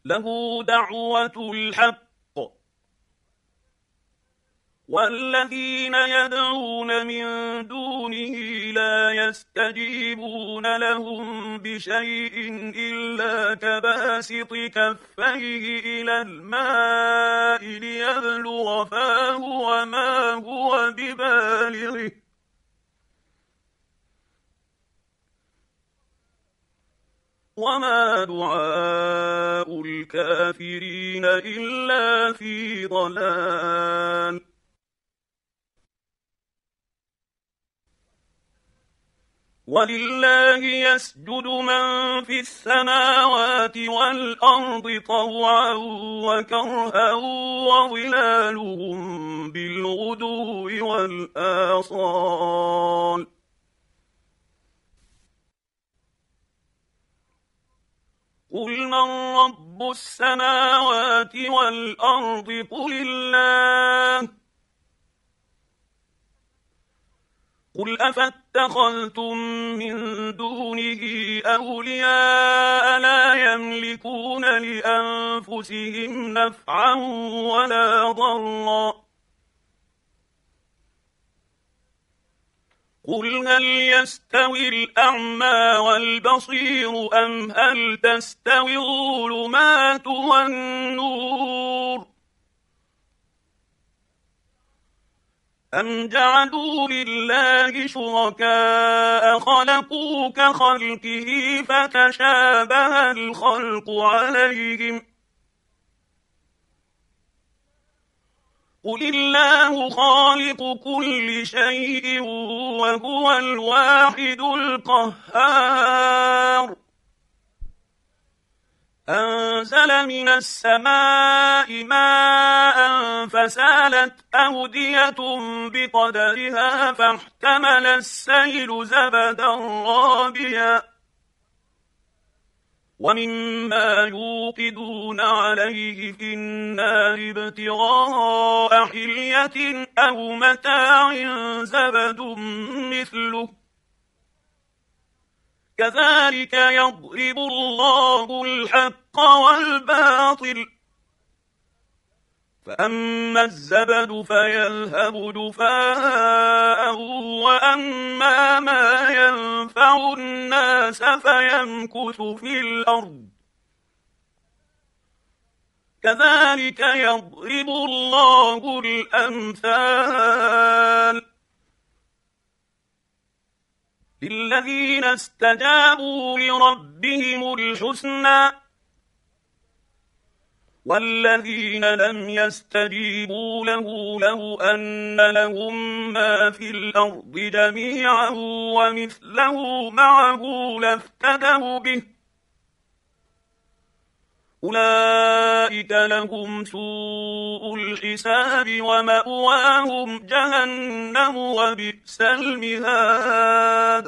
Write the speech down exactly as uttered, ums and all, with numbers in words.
له دعوة الحق والذين يدعون من دونه لا يستجيبون لهم بشيء إلا كباسط كفيه إلى الماء ليبلغ فاه وما هو ببالغه وما دعاء الكافرين إلا في ضلال. ولله يسجد من في السماوات والأرض طوعا وكرها وظلالهم بالغدو والآصال. قل من رب السماوات والأرض قل الله قل أفاتخذتم من دونه أولياء لا يملكون لأنفسهم نفعا ولا ضرا قل هل يستوي الأعمى والبصير أم هل تستوي الظلمات والنور أم جعلوا لله شركاء خلقوا كخلقه فتشابه الخلق عليهم قل الله خالق كل شيء وهو الواحد القهار أنزل من السماء ماء فسالت أودية بقدرها فاحتمل السيل زبدا رابيا ومما يوقدون عليه في النار ابتغاء حلية أو متاع زبد مثله كذلك يضرب الله الحق والباطل فأما الزبد فيذهب دفاء وأما ما ينفع الناس فيمكث في الأرض كذلك يضرب الله الأمثال للذين استجابوا لربهم الحسنى والذين لم يستجيبوا له لو أن لهم ما في الأرض جميعا ومثله معه لافتدوا به أولئك لهم سوء الحساب ومأواهم جهنم وبئس المهاد.